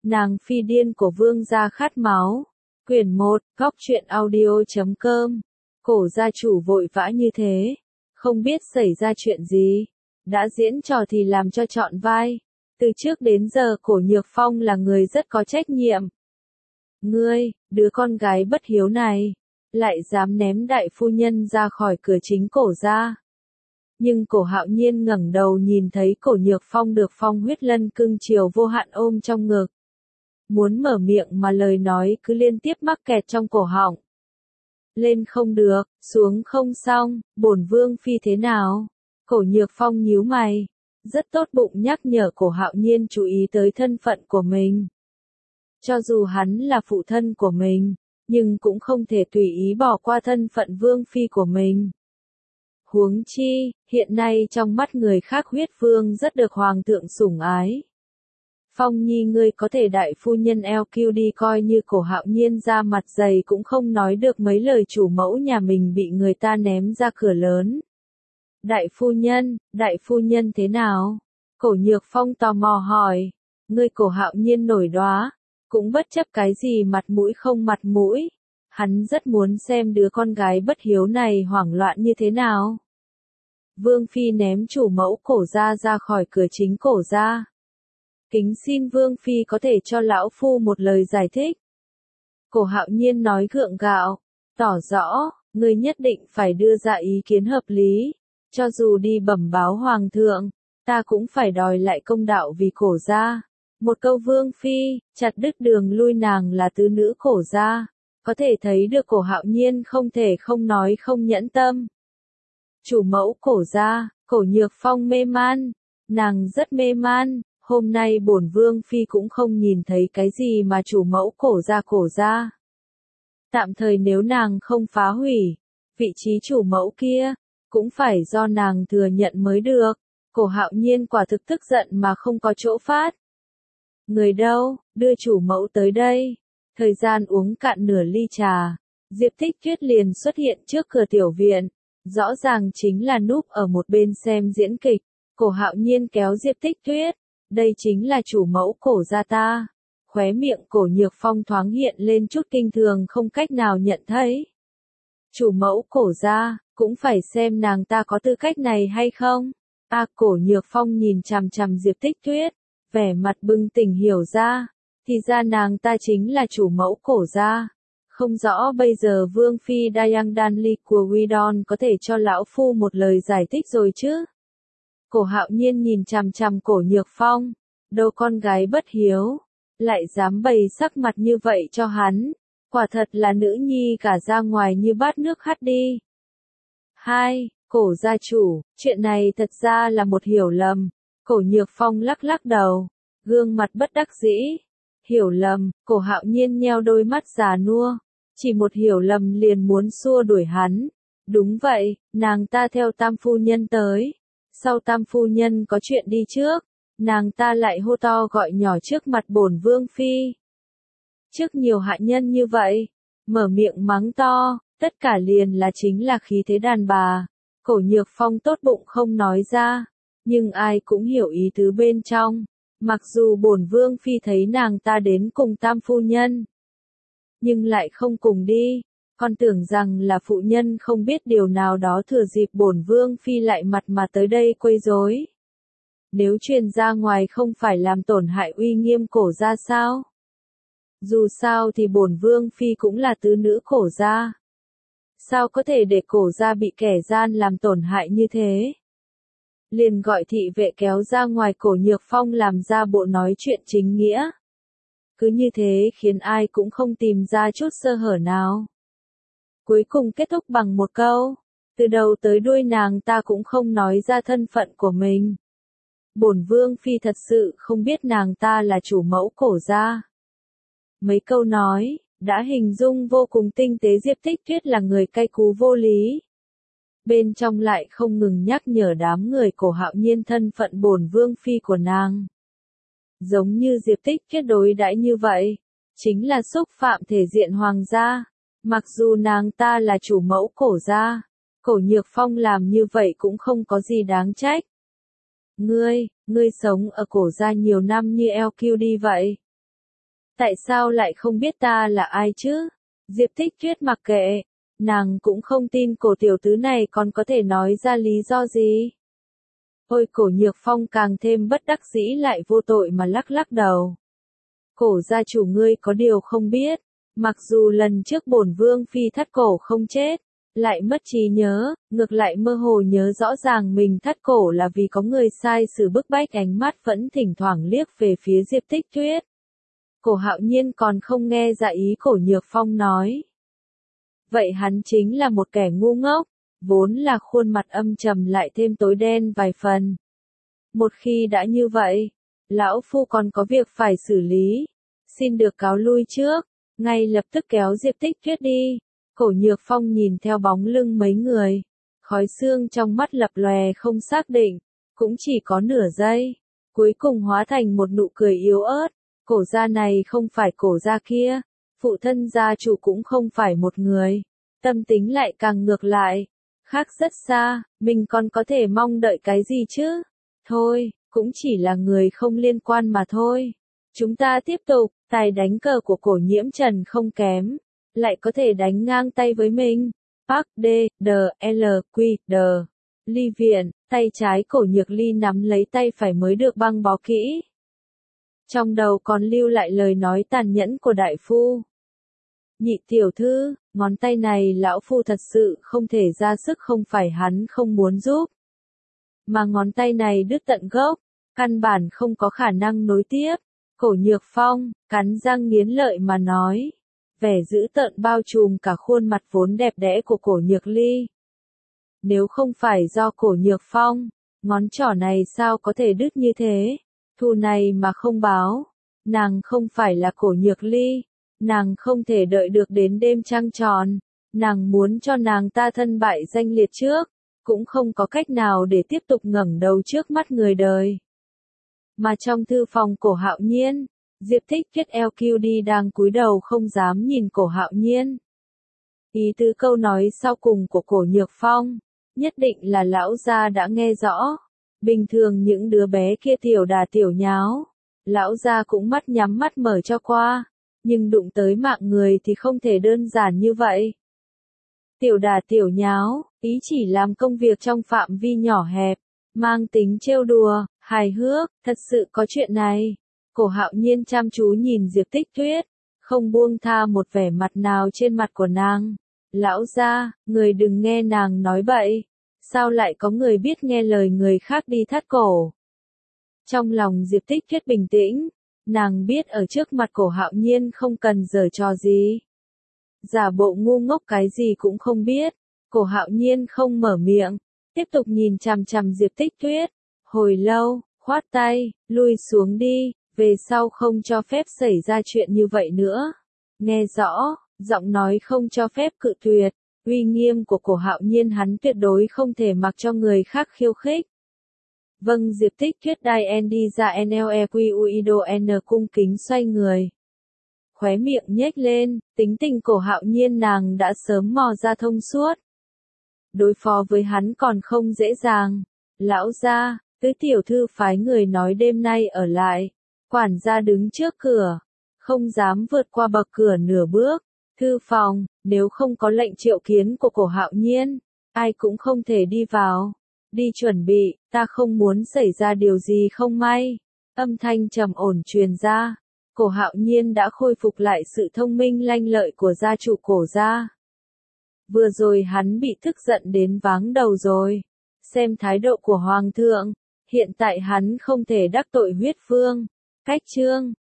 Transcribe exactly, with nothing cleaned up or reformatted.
Nàng phi điên của vương gia khát máu. Quyển một, góc truyện audio chấm com. Cổ gia chủ vội vã như thế, không biết xảy ra chuyện gì. Đã diễn trò thì làm cho trọn vai. Từ trước đến giờ Cổ Nhược Phong là người rất có trách nhiệm. Ngươi, đứa con gái bất hiếu này, lại dám ném đại phu nhân ra khỏi cửa chính Cổ gia. Nhưng Cổ Hạo Nhiên ngẩng đầu nhìn thấy Cổ Nhược Phong được Phong Huyết Lân cưng chiều vô hạn ôm trong ngực. Muốn mở miệng mà lời nói cứ liên tiếp mắc kẹt trong cổ họng. Lên không được, xuống không xong, bổn vương phi thế nào? Cổ Nhược Phong nhíu mày, rất tốt bụng nhắc nhở Cổ Hạo Nhiên chú ý tới thân phận của mình. Cho dù hắn là phụ thân của mình, nhưng cũng không thể tùy ý bỏ qua thân phận vương phi của mình. Huống chi, hiện nay trong mắt người khác huyết vương rất được hoàng thượng sủng ái. Phong Nhi ngươi có thể đại phu nhân eo kiu đi, coi như Cổ Hạo Nhiên ra mặt dày cũng không nói được mấy lời chủ mẫu nhà mình bị người ta ném ra cửa lớn. Đại phu nhân, đại phu nhân thế nào? Cổ Nhược Phong tò mò hỏi. Ngươi Cổ Hạo Nhiên nổi đoá, cũng bất chấp cái gì mặt mũi không mặt mũi. Hắn rất muốn xem đứa con gái bất hiếu này hoảng loạn như thế nào. Vương phi ném chủ mẫu Cổ gia ra khỏi cửa chính Cổ gia. Kính xin Vương phi có thể cho lão phu một lời giải thích. Cổ Hạo Nhiên nói gượng gạo, tỏ rõ, ngươi nhất định phải đưa ra ý kiến hợp lý. Cho dù đi bẩm báo hoàng thượng, ta cũng phải đòi lại công đạo vì Cổ gia. Một câu Vương phi, chặt đứt đường lui nàng là tứ nữ Cổ gia. Có thể thấy được Cổ Hạo Nhiên không thể không nói không nhẫn tâm. Chủ mẫu Cổ gia, Cổ Nhược Phong mê man, nàng rất mê man. Hôm nay bổn vương phi cũng không nhìn thấy cái gì mà chủ mẫu Cổ gia Cổ gia. Tạm thời nếu nàng không phá hủy vị trí chủ mẫu kia, cũng phải do nàng thừa nhận mới được. Cổ Hạo Nhiên quả thực tức giận mà không có chỗ phát. Người đâu, đưa chủ mẫu tới đây. Thời gian uống cạn nửa ly trà, Diệp Tích Tuyết liền xuất hiện trước cửa tiểu viện. Rõ ràng chính là núp ở một bên xem diễn kịch. Cổ Hạo Nhiên kéo Diệp Tích Tuyết. Đây chính là chủ mẫu Cổ gia ta. Khóe miệng Cổ Nhược Phong thoáng hiện lên chút kinh thường không cách nào nhận thấy. Chủ mẫu Cổ gia, cũng phải xem nàng ta có tư cách này hay không. À, Cổ Nhược Phong nhìn chằm chằm Diệp Tích Tuyết, vẻ mặt bừng tỉnh hiểu ra. Thì ra nàng ta chính là chủ mẫu Cổ gia. Không rõ bây giờ Vương phi Dayang Danli của Widon có thể cho lão phu một lời giải thích rồi chứ. Cổ Hạo Nhiên nhìn chằm chằm Cổ Nhược Phong, đâu con gái bất hiếu, lại dám bày sắc mặt như vậy cho hắn, quả thật là nữ nhi cả ra ngoài như bát nước hắt đi. Hai, Cổ gia chủ, chuyện này thật ra là một hiểu lầm. Cổ Nhược Phong lắc lắc đầu, gương mặt bất đắc dĩ. Hiểu lầm? Cổ Hạo Nhiên nheo đôi mắt già nua, chỉ một hiểu lầm liền muốn xua đuổi hắn. Đúng vậy, nàng ta theo tam phu nhân tới. Sau tam phu nhân có chuyện đi trước, nàng ta lại hô to gọi nhỏ trước mặt bổn vương phi. Trước nhiều hạ nhân như vậy, mở miệng mắng to, tất cả liền là chính là khí thế đàn bà. Cổ Nhược Phong tốt bụng không nói ra, nhưng ai cũng hiểu ý tứ bên trong. Mặc dù bổn vương phi thấy nàng ta đến cùng tam phu nhân, nhưng lại không cùng đi. Con tưởng rằng là phụ nhân không biết điều nào đó thừa dịp bổn vương phi lại mặt mà tới đây quấy rối. Nếu truyền ra ngoài không phải làm tổn hại uy nghiêm Cổ gia sao? Dù sao thì bổn vương phi cũng là tứ nữ Cổ gia. Sao có thể để Cổ gia bị kẻ gian làm tổn hại như thế? Liền gọi thị vệ kéo ra ngoài. Cổ Nhược Phong làm ra bộ nói chuyện chính nghĩa. Cứ như thế khiến ai cũng không tìm ra chút sơ hở nào. Cuối cùng kết thúc bằng một câu, từ đầu tới đuôi nàng ta cũng không nói ra thân phận của mình. Bổn vương phi thật sự không biết nàng ta là chủ mẫu Cổ gia. Mấy câu nói, đã hình dung vô cùng tinh tế Diệp Tích Tuyết là người cay cú vô lý. Bên trong lại không ngừng nhắc nhở đám người Cổ Hạo Nhiên thân phận bổn vương phi của nàng. Giống như Diệp Tích Tuyết đối đãi như vậy, chính là xúc phạm thể diện hoàng gia. Mặc dù nàng ta là chủ mẫu Cổ gia, Cổ Nhược Phong làm như vậy cũng không có gì đáng trách. Ngươi, ngươi sống ở Cổ gia nhiều năm như eo kiu đi vậy. Tại sao lại không biết ta là ai chứ? Diệp Tích Tuyết mặc kệ, nàng cũng không tin cổ tiểu tứ này còn có thể nói ra lý do gì. Ôi Cổ Nhược Phong càng thêm bất đắc dĩ lại vô tội mà lắc lắc đầu. Cổ gia chủ ngươi có điều không biết, mặc dù lần trước bổn vương phi thắt cổ không chết, lại mất trí nhớ, ngược lại mơ hồ nhớ rõ ràng mình thắt cổ là vì có người sai sự bức bách, ánh mắt vẫn thỉnh thoảng liếc về phía Diệp Tích Tuyết. Cổ Hạo Nhiên còn không nghe ra ý Cổ Nhược Phong nói. Vậy hắn chính là một kẻ ngu ngốc, vốn là khuôn mặt âm trầm lại thêm tối đen vài phần. Một khi đã như vậy, lão phu còn có việc phải xử lý, xin được cáo lui trước, ngay lập tức kéo Diệp Tích Tuyết đi. Cổ Nhược Phong nhìn theo bóng lưng mấy người, khói xương trong mắt lập lòe không xác định, cũng chỉ có nửa giây, cuối cùng hóa thành một nụ cười yếu ớt. Cổ gia này không phải cổ gia kia, phụ thân gia chủ cũng không phải một người, tâm tính lại càng ngược lại, khác rất xa, mình còn có thể mong đợi cái gì chứ? Thôi, cũng chỉ là người không liên quan mà thôi. Chúng ta tiếp tục, tài đánh cờ của Cổ Nhiễm Trần không kém, lại có thể đánh ngang tay với mình. Park D, D, L, Q, D. Ly viện, tay trái Cổ Nhược Ly nắm lấy tay phải mới được băng bó kỹ. Trong đầu còn lưu lại lời nói tàn nhẫn của đại phu. Nhị tiểu thư, ngón tay này lão phu thật sự không thể ra sức, không phải hắn không muốn giúp, mà ngón tay này đứt tận gốc, căn bản không có khả năng nối tiếp. Cổ Nhược Phong, cắn răng nghiến lợi mà nói, vẻ dữ tợn bao trùm cả khuôn mặt vốn đẹp đẽ của Cổ Nhược Ly. Nếu không phải do Cổ Nhược Phong, ngón trỏ này sao có thể đứt như thế? Thù này mà không báo, nàng không phải là Cổ Nhược Ly, nàng không thể đợi được đến đêm trăng tròn, nàng muốn cho nàng ta thân bại danh liệt trước, cũng không có cách nào để tiếp tục ngẩng đầu trước mắt người đời. Mà trong thư phòng Cổ Hạo Nhiên, Diệp Tích Tuyết L Q D đang cúi đầu không dám nhìn Cổ Hạo Nhiên. Ý tứ câu nói sau cùng của Cổ Nhược Phong, nhất định là lão gia đã nghe rõ. Bình thường những đứa bé kia tiểu đà tiểu nháo, lão gia cũng mắt nhắm mắt mở cho qua, nhưng đụng tới mạng người thì không thể đơn giản như vậy. Tiểu đà tiểu nháo, ý chỉ làm công việc trong phạm vi nhỏ hẹp, mang tính trêu đùa, hài hước, thật sự có chuyện này. Cổ Hạo Nhiên chăm chú nhìn Diệp Tích Tuyết, không buông tha một vẻ mặt nào trên mặt của nàng. Lão gia, người đừng nghe nàng nói bậy. Sao lại có người biết nghe lời người khác đi thắt cổ? Trong lòng Diệp Tích Tuyết bình tĩnh, nàng biết ở trước mặt Cổ Hạo Nhiên không cần giở trò gì. Giả bộ ngu ngốc cái gì cũng không biết. Cổ Hạo Nhiên không mở miệng, tiếp tục nhìn chằm chằm Diệp Tích Tuyết. Hồi lâu, khoát tay, lui xuống đi, về sau không cho phép xảy ra chuyện như vậy nữa. Nghe rõ, giọng nói không cho phép cự tuyệt. Uy nghiêm của Cổ Hạo Nhiên hắn tuyệt đối không thể mặc cho người khác khiêu khích. Vâng, Diệp Tích Tuyết đai N đi ra N L E Q U I D O N cung kính xoay người. Khóe miệng nhếch lên, tính tình Cổ Hạo Nhiên nàng đã sớm mò ra thông suốt. Đối phó với hắn còn không dễ dàng. Lão gia, tứ tiểu thư phái người nói đêm nay ở lại. Quản gia đứng trước cửa, không dám vượt qua bậc cửa nửa bước. Thư phòng, nếu không có lệnh triệu kiến của Cổ Hạo Nhiên, ai cũng không thể đi vào. Đi chuẩn bị, ta không muốn xảy ra điều gì không may. Âm thanh trầm ổn truyền ra. Cổ Hạo Nhiên đã khôi phục lại sự thông minh lanh lợi của gia chủ Cổ gia. Vừa rồi hắn bị tức giận đến váng đầu rồi. Xem thái độ của Hoàng thượng, hiện tại hắn không thể đắc tội huyết vương. Cách chương